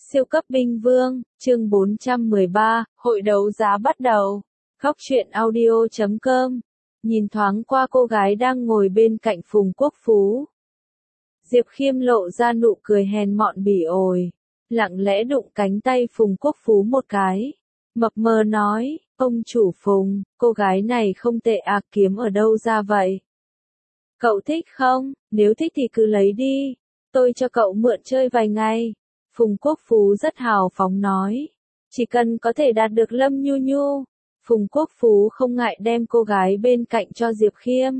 Siêu cấp binh vương, chương 413, hội đấu giá bắt đầu. Góc truyện audio.com. Nhìn thoáng qua cô gái đang ngồi bên cạnh Phùng Quốc Phú. Diệp Khiêm lộ ra nụ cười hèn mọn bỉ ổi, lặng lẽ đụng cánh tay Phùng Quốc Phú một cái. Mập mờ nói, ông chủ Phùng, cô gái này không tệ à, kiếm ở đâu ra vậy? Cậu thích không? Nếu thích thì cứ lấy đi, tôi cho cậu mượn chơi vài ngày. Phùng Quốc Phú rất hào phóng nói, chỉ cần có thể đạt được Lâm Nhu Nhu. Phùng Quốc Phú không ngại đem cô gái bên cạnh cho Diệp Khiêm.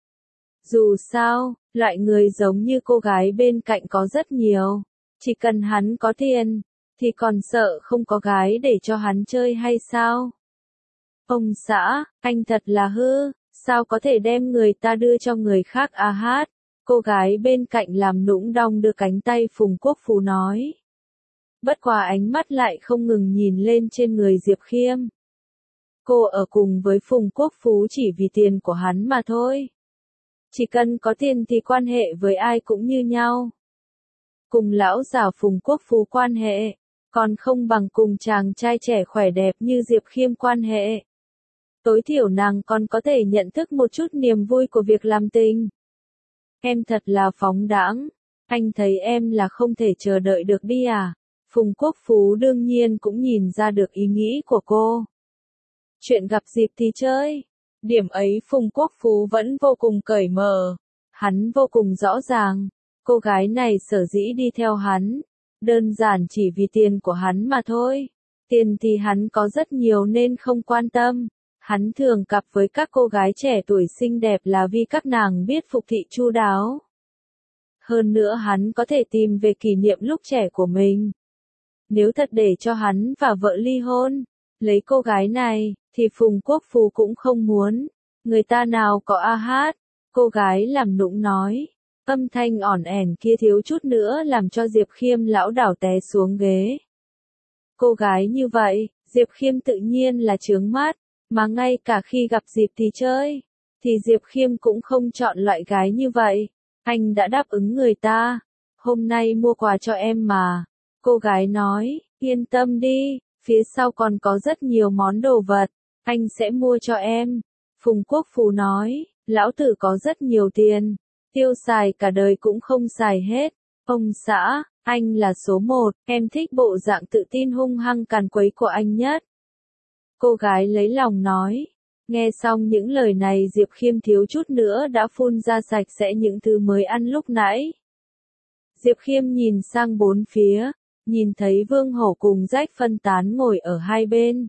Dù sao, loại người giống như cô gái bên cạnh có rất nhiều. Chỉ cần hắn có tiền, thì còn sợ không có gái để cho hắn chơi hay sao? Ông xã, anh thật là hư, sao có thể đem người ta đưa cho người khác à hát? Cô gái bên cạnh làm nũng đong đưa cánh tay Phùng Quốc Phú nói. Bất quá ánh mắt lại không ngừng nhìn lên trên người Diệp Khiêm. Cô ở cùng với Phùng Quốc Phú chỉ vì tiền của hắn mà thôi. Chỉ cần có tiền thì quan hệ với ai cũng như nhau. Cùng lão già Phùng Quốc Phú quan hệ, còn không bằng cùng chàng trai trẻ khỏe đẹp như Diệp Khiêm quan hệ. Tối thiểu nàng còn có thể nhận thức một chút niềm vui của việc làm tình. Em thật là phóng đãng, anh thấy em là không thể chờ đợi được đi à? Phùng Quốc Phú đương nhiên cũng nhìn ra được ý nghĩ của cô. Chuyện gặp dịp thì chơi. Điểm ấy Phùng Quốc Phú vẫn vô cùng cởi mở. Hắn vô cùng rõ ràng, cô gái này sở dĩ đi theo hắn, đơn giản chỉ vì tiền của hắn mà thôi. Tiền thì hắn có rất nhiều nên không quan tâm. Hắn thường cặp với các cô gái trẻ tuổi xinh đẹp là vì các nàng biết phục thị chu đáo. Hơn nữa hắn có thể tìm về kỷ niệm lúc trẻ của mình. Nếu thật để cho hắn và vợ ly hôn, lấy cô gái này, thì Phùng Quốc Phú cũng không muốn. Người ta nào có a hát, cô gái làm nũng nói. Âm thanh ỏn ẻn kia thiếu chút nữa làm cho Diệp Khiêm lão đảo té xuống ghế. Cô gái như vậy, Diệp Khiêm tự nhiên là chướng mắt, mà ngay cả khi gặp dịp thì chơi, thì Diệp Khiêm cũng không chọn loại gái như vậy. Anh đã đáp ứng người ta, hôm nay mua quà cho em mà. Cô gái nói, yên tâm đi, phía sau còn có rất nhiều món đồ vật, anh sẽ mua cho em. Phùng Quốc Phú nói, lão tử có rất nhiều tiền, tiêu xài cả đời cũng không xài hết. Ông xã, anh là số một, em thích bộ dạng tự tin hung hăng càn quấy của anh nhất. Cô gái lấy lòng nói. Nghe xong những lời này Diệp Khiêm thiếu chút nữa đã phun ra sạch sẽ những thứ mới ăn lúc nãy. Diệp Khiêm nhìn sang bốn phía, nhìn thấy Vương Hổ cùng Rách phân tán ngồi ở hai bên.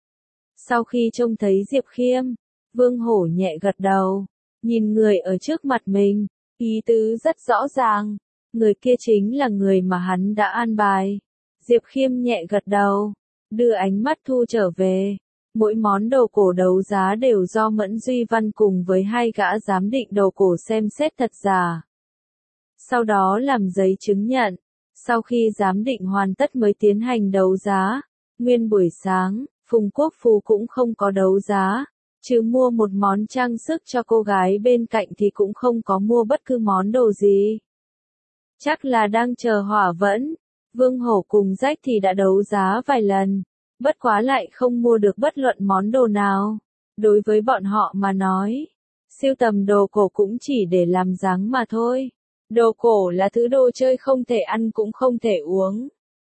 Sau khi trông thấy Diệp Khiêm, Vương Hổ nhẹ gật đầu, nhìn người ở trước mặt mình, ý tứ rất rõ ràng, người kia chính là người mà hắn đã an bài. Diệp Khiêm nhẹ gật đầu, đưa ánh mắt thu trở về. Mỗi món đồ cổ đấu giá đều do Mẫn Duy Văn cùng với hai gã giám định đồ cổ xem xét thật giả. Sau đó làm giấy chứng nhận. Sau khi giám định hoàn tất mới tiến hành đấu giá. Nguyên buổi sáng, Phùng Quốc Phú cũng không có đấu giá. Chứ mua một món trang sức cho cô gái bên cạnh thì cũng không có mua bất cứ món đồ gì. Chắc là đang chờ hỏa vẫn. Vương Hổ cùng Rách thì đã đấu giá vài lần. Bất quá lại không mua được bất luận món đồ nào. Đối với bọn họ mà nói, sưu tầm đồ cổ cũng chỉ để làm dáng mà thôi. Đồ cổ là thứ đồ chơi không thể ăn cũng không thể uống.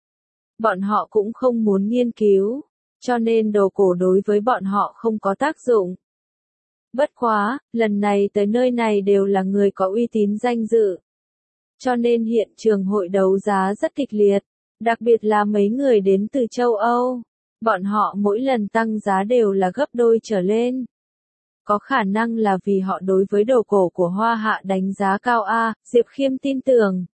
Bọn họ cũng không muốn nghiên cứu, cho nên đồ cổ đối với bọn họ không có tác dụng. Bất quá, lần này tới nơi này đều là người có uy tín danh dự. Cho nên hiện trường hội đấu giá rất kịch liệt, đặc biệt là mấy người đến từ châu Âu. Bọn họ mỗi lần tăng giá đều là gấp đôi trở lên. Có khả năng là vì họ đối với đồ cổ của Hoa Hạ đánh giá cao a, Diệp Khiêm tin tưởng.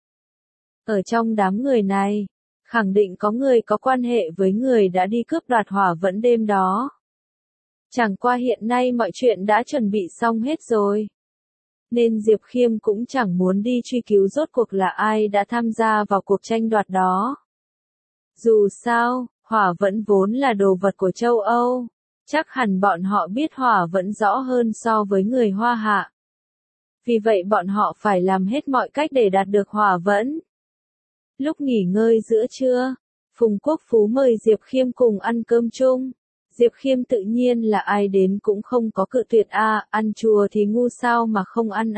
Ở trong đám người này, khẳng định có người có quan hệ với người đã đi cướp đoạt hỏa vẫn đêm đó. Chẳng qua hiện nay mọi chuyện đã chuẩn bị xong hết rồi. Nên Diệp Khiêm cũng chẳng muốn đi truy cứu rốt cuộc là ai đã tham gia vào cuộc tranh đoạt đó. Dù sao, hỏa vẫn vốn là đồ vật của châu Âu, chắc hẳn bọn họ biết hỏa vẫn rõ hơn so với người Hoa Hạ. Vì vậy bọn họ phải làm hết mọi cách để đạt được hỏa vẫn. Lúc nghỉ ngơi giữa trưa, Phùng Quốc Phú mời Diệp Khiêm cùng ăn cơm chung. Diệp Khiêm tự nhiên là ai đến cũng không có cự tuyệt ăn chùa thì ngu sao mà không ăn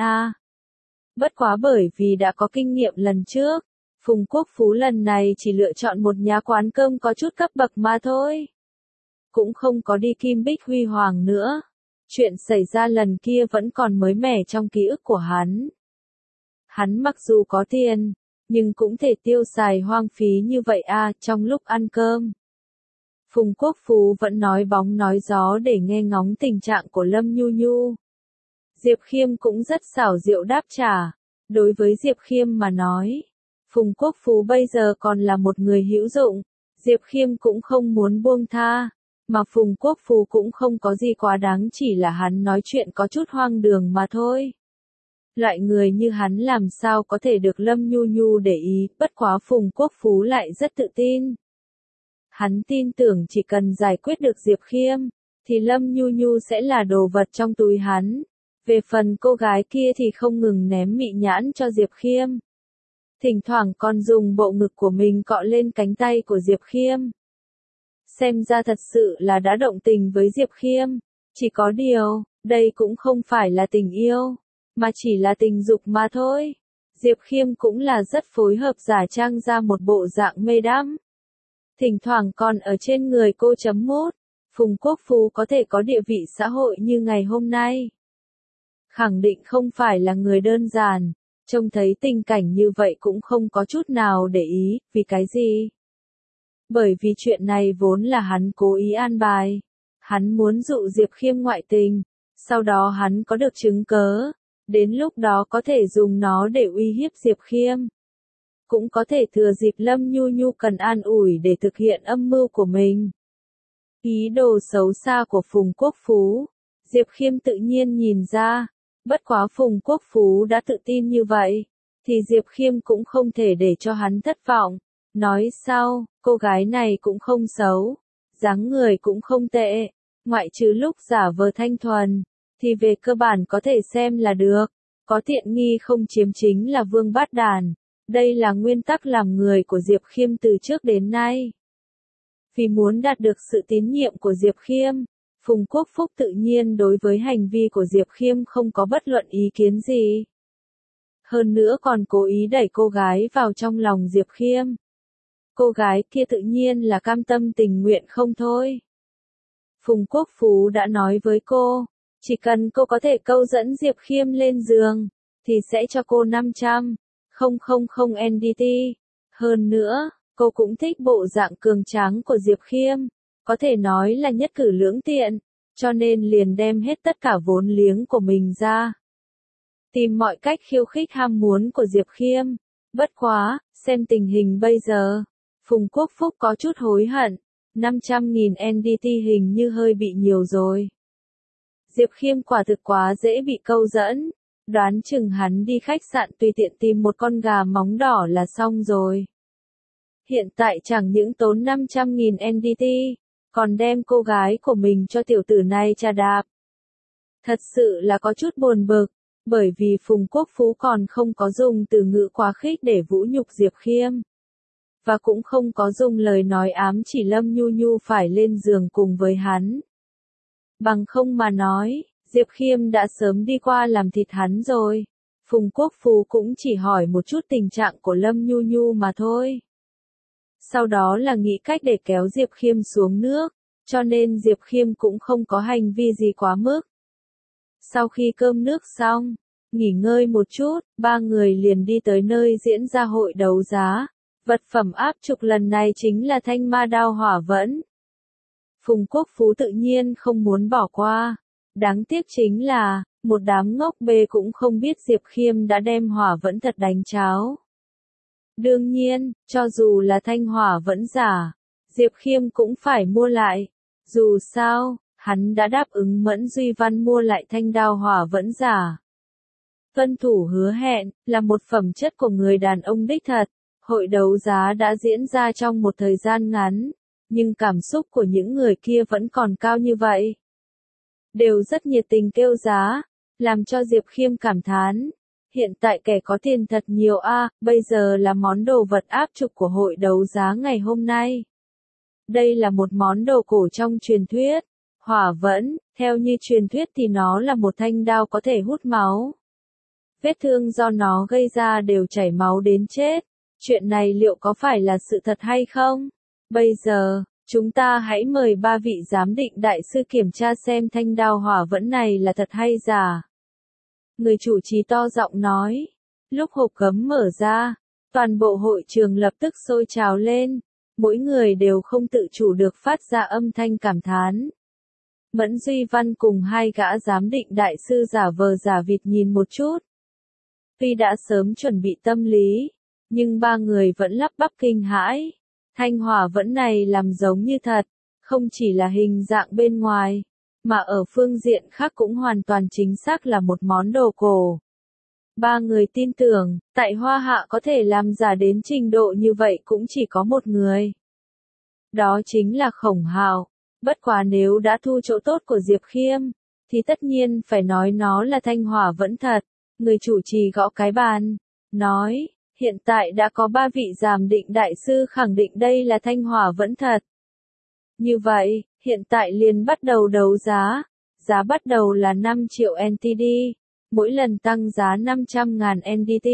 Bất quá bởi vì đã có kinh nghiệm lần trước, Phùng Quốc Phú lần này chỉ lựa chọn một nhà quán cơm có chút cấp bậc mà thôi. Cũng không có đi Kim Bích Huy Hoàng nữa. Chuyện xảy ra lần kia vẫn còn mới mẻ trong ký ức của hắn. Hắn mặc dù có tiền, nhưng cũng thể tiêu xài hoang phí như vậy trong lúc ăn cơm. Phùng Quốc Phú vẫn nói bóng nói gió để nghe ngóng tình trạng của Lâm Nhu Nhu. Diệp Khiêm cũng rất xảo diệu đáp trả. Đối với Diệp Khiêm mà nói, Phùng Quốc Phú bây giờ còn là một người hữu dụng. Diệp Khiêm cũng không muốn buông tha. Mà Phùng Quốc Phú cũng không có gì quá đáng, chỉ là hắn nói chuyện có chút hoang đường mà thôi. Loại người như hắn làm sao có thể được Lâm Nhu Nhu để ý, bất quá Phùng Quốc Phú lại rất tự tin. Hắn tin tưởng chỉ cần giải quyết được Diệp Khiêm, thì Lâm Nhu Nhu sẽ là đồ vật trong túi hắn. Về phần cô gái kia thì không ngừng ném mị nhãn cho Diệp Khiêm. Thỉnh thoảng còn dùng bộ ngực của mình cọ lên cánh tay của Diệp Khiêm. Xem ra thật sự là đã động tình với Diệp Khiêm. Chỉ có điều, đây cũng không phải là tình yêu, mà chỉ là tình dục mà thôi. Diệp Khiêm cũng là rất phối hợp giả trang ra một bộ dạng mê đắm. Thỉnh thoảng còn ở trên người cô chấm mút. Phùng Quốc Phú có thể có địa vị xã hội như ngày hôm nay, khẳng định không phải là người đơn giản. Trông thấy tình cảnh như vậy cũng không có chút nào để ý, vì cái gì? Bởi vì chuyện này vốn là hắn cố ý an bài. Hắn muốn dụ Diệp Khiêm ngoại tình, sau đó hắn có được chứng cớ, đến lúc đó có thể dùng nó để uy hiếp Diệp Khiêm. Cũng có thể thừa dịp Lâm Nhu Nhu cần an ủi để thực hiện âm mưu của mình. Ý đồ xấu xa của Phùng Quốc Phú, Diệp Khiêm tự nhiên nhìn ra. Bất quá Phùng Quốc Phú đã tự tin như vậy, thì Diệp Khiêm cũng không thể để cho hắn thất vọng. Nói sau, cô gái này cũng không xấu, dáng người cũng không tệ, ngoại trừ lúc giả vờ thanh thuần, thì về cơ bản có thể xem là được. Có tiện nghi không chiếm chính là vương bát đàn. Đây là nguyên tắc làm người của Diệp Khiêm từ trước đến nay. Vì muốn đạt được sự tín nhiệm của Diệp Khiêm, Phùng Quốc Phúc tự nhiên đối với hành vi của Diệp Khiêm không có bất luận ý kiến gì. Hơn nữa còn cố ý đẩy cô gái vào trong lòng Diệp Khiêm. Cô gái kia tự nhiên là cam tâm tình nguyện không thôi. Phùng Quốc Phú đã nói với cô, chỉ cần cô có thể câu dẫn Diệp Khiêm lên giường, thì sẽ cho cô 500.000 NDT. Hơn nữa, cô cũng thích bộ dạng cường tráng của Diệp Khiêm, có thể nói là nhất cử lưỡng tiện, cho nên liền đem hết tất cả vốn liếng của mình ra. Tìm mọi cách khiêu khích ham muốn của Diệp Khiêm. Bất quá, xem tình hình bây giờ, Phùng Quốc Phúc có chút hối hận, 500.000 NDT hình như hơi bị nhiều rồi. Diệp Khiêm quả thực quá dễ bị câu dẫn, đoán chừng hắn đi khách sạn tùy tiện tìm một con gà móng đỏ là xong rồi. Hiện tại chẳng những tốn 500.000 NDT, còn đem cô gái của mình cho tiểu tử này trà đạp. Thật sự là có chút buồn bực, bởi vì Phùng Quốc Phú còn không có dùng từ ngữ quá khích để vũ nhục Diệp Khiêm. Và cũng không có dùng lời nói ám chỉ Lâm Nhu Nhu phải lên giường cùng với hắn. Bằng không mà nói, Diệp Khiêm đã sớm đi qua làm thịt hắn rồi. Phùng Quốc Phú cũng chỉ hỏi một chút tình trạng của Lâm Nhu Nhu mà thôi. Sau đó là nghĩ cách để kéo Diệp Khiêm xuống nước, cho nên Diệp Khiêm cũng không có hành vi gì quá mức. Sau khi cơm nước xong, nghỉ ngơi một chút, ba người liền đi tới nơi diễn ra hội đấu giá. Vật phẩm áp trục lần này chính là thanh ma đao hỏa vẫn. Phùng Quốc Phú tự nhiên không muốn bỏ qua. Đáng tiếc chính là, một đám ngốc bê cũng không biết Diệp Khiêm đã đem hỏa vẫn thật đánh cháo. Đương nhiên, cho dù là thanh hỏa vẫn giả, Diệp Khiêm cũng phải mua lại. Dù sao, hắn đã đáp ứng Mẫn Duy Văn mua lại thanh đao hỏa vẫn giả. Tuân thủ hứa hẹn, là một phẩm chất của người đàn ông đích thật. Hội đấu giá đã diễn ra trong một thời gian ngắn, nhưng cảm xúc của những người kia vẫn còn cao như vậy. Đều rất nhiệt tình kêu giá, làm cho Diệp Khiêm cảm thán. Hiện tại kẻ có tiền thật nhiều a, bây giờ là món đồ vật áp trục của hội đấu giá ngày hôm nay. Đây là một món đồ cổ trong truyền thuyết. Hỏa vẫn, theo như truyền thuyết thì nó là một thanh đao có thể hút máu. Vết thương do nó gây ra đều chảy máu đến chết. Chuyện này liệu có phải là sự thật hay không? Bây giờ, chúng ta hãy mời ba vị giám định đại sư kiểm tra xem thanh đao hỏa vẫn này là thật hay giả. Người chủ trì to giọng nói. Lúc hộp gấm mở ra, toàn bộ hội trường lập tức sôi trào lên. Mỗi người đều không tự chủ được phát ra âm thanh cảm thán. Mẫn Duy Văn cùng hai gã giám định đại sư giả vờ giả vịt nhìn một chút. Tuy đã sớm chuẩn bị tâm lý, nhưng ba người vẫn lắp bắp kinh hãi. Thanh hỏa vẫn này làm giống như thật, không chỉ là hình dạng bên ngoài, mà ở phương diện khác cũng hoàn toàn chính xác là một món đồ cổ. Ba người tin tưởng, tại Hoa Hạ có thể làm giả đến trình độ như vậy cũng chỉ có một người. Đó chính là Khổng Hạo. Bất quá nếu đã thu chỗ tốt của Diệp Khiêm, thì tất nhiên phải nói nó là thanh hỏa vẫn thật. Người chủ trì gõ cái bàn, nói, hiện tại đã có ba vị giám định đại sư khẳng định đây là thanh hỏa vẫn thật. Như vậy, hiện tại liền bắt đầu đấu giá. Giá bắt đầu là 5 triệu NTD, mỗi lần tăng giá 500.000 NDT,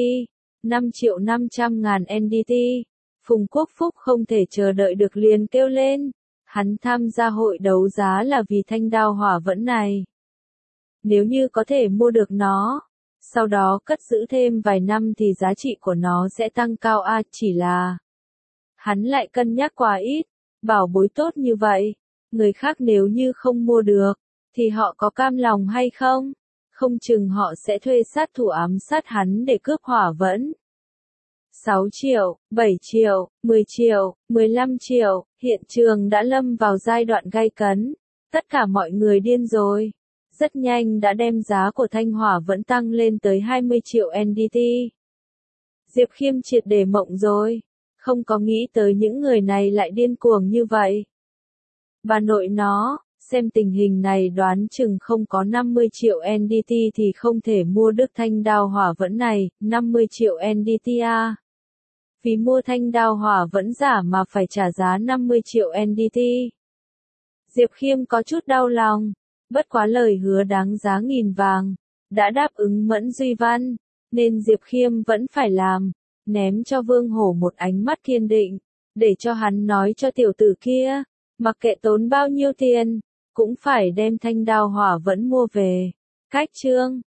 5.500.000 NDT. Phùng Quốc Phúc không thể chờ đợi được liền kêu lên. Hắn tham gia hội đấu giá là vì thanh đao hỏa vẫn này. Nếu như có thể mua được nó, sau đó cất giữ thêm vài năm thì giá trị của nó sẽ tăng cao chỉ là. Hắn lại cân nhắc quá ít, bảo bối tốt như vậy, người khác nếu như không mua được, thì họ có cam lòng hay không? Không chừng họ sẽ thuê sát thủ ám sát hắn để cướp hỏa vẫn. 6 triệu, 7 triệu, 10 triệu, 15 triệu, hiện trường đã lâm vào giai đoạn gay cấn. Tất cả mọi người điên rồi. Rất nhanh đã đem giá của thanh hỏa vẫn tăng lên tới 20 triệu NDT. Diệp Khiêm triệt để mộng rồi. Không có nghĩ tới những người này lại điên cuồng như vậy. Bà nội nó, xem tình hình này đoán chừng không có 50 triệu NDT thì không thể mua được thanh đao hỏa vẫn này, 50 triệu NDT à. Vì mua thanh đao hỏa vẫn giả mà phải trả giá 50 triệu NDT. Diệp Khiêm có chút đau lòng, bất quá lời hứa đáng giá nghìn vàng, đã đáp ứng Mẫn Duy Văn, nên Diệp Khiêm vẫn phải làm, ném cho Vương Hổ một ánh mắt kiên định, để cho hắn nói cho tiểu tử kia, mặc kệ tốn bao nhiêu tiền, cũng phải đem thanh đao hỏa vẫn mua về. Cách chương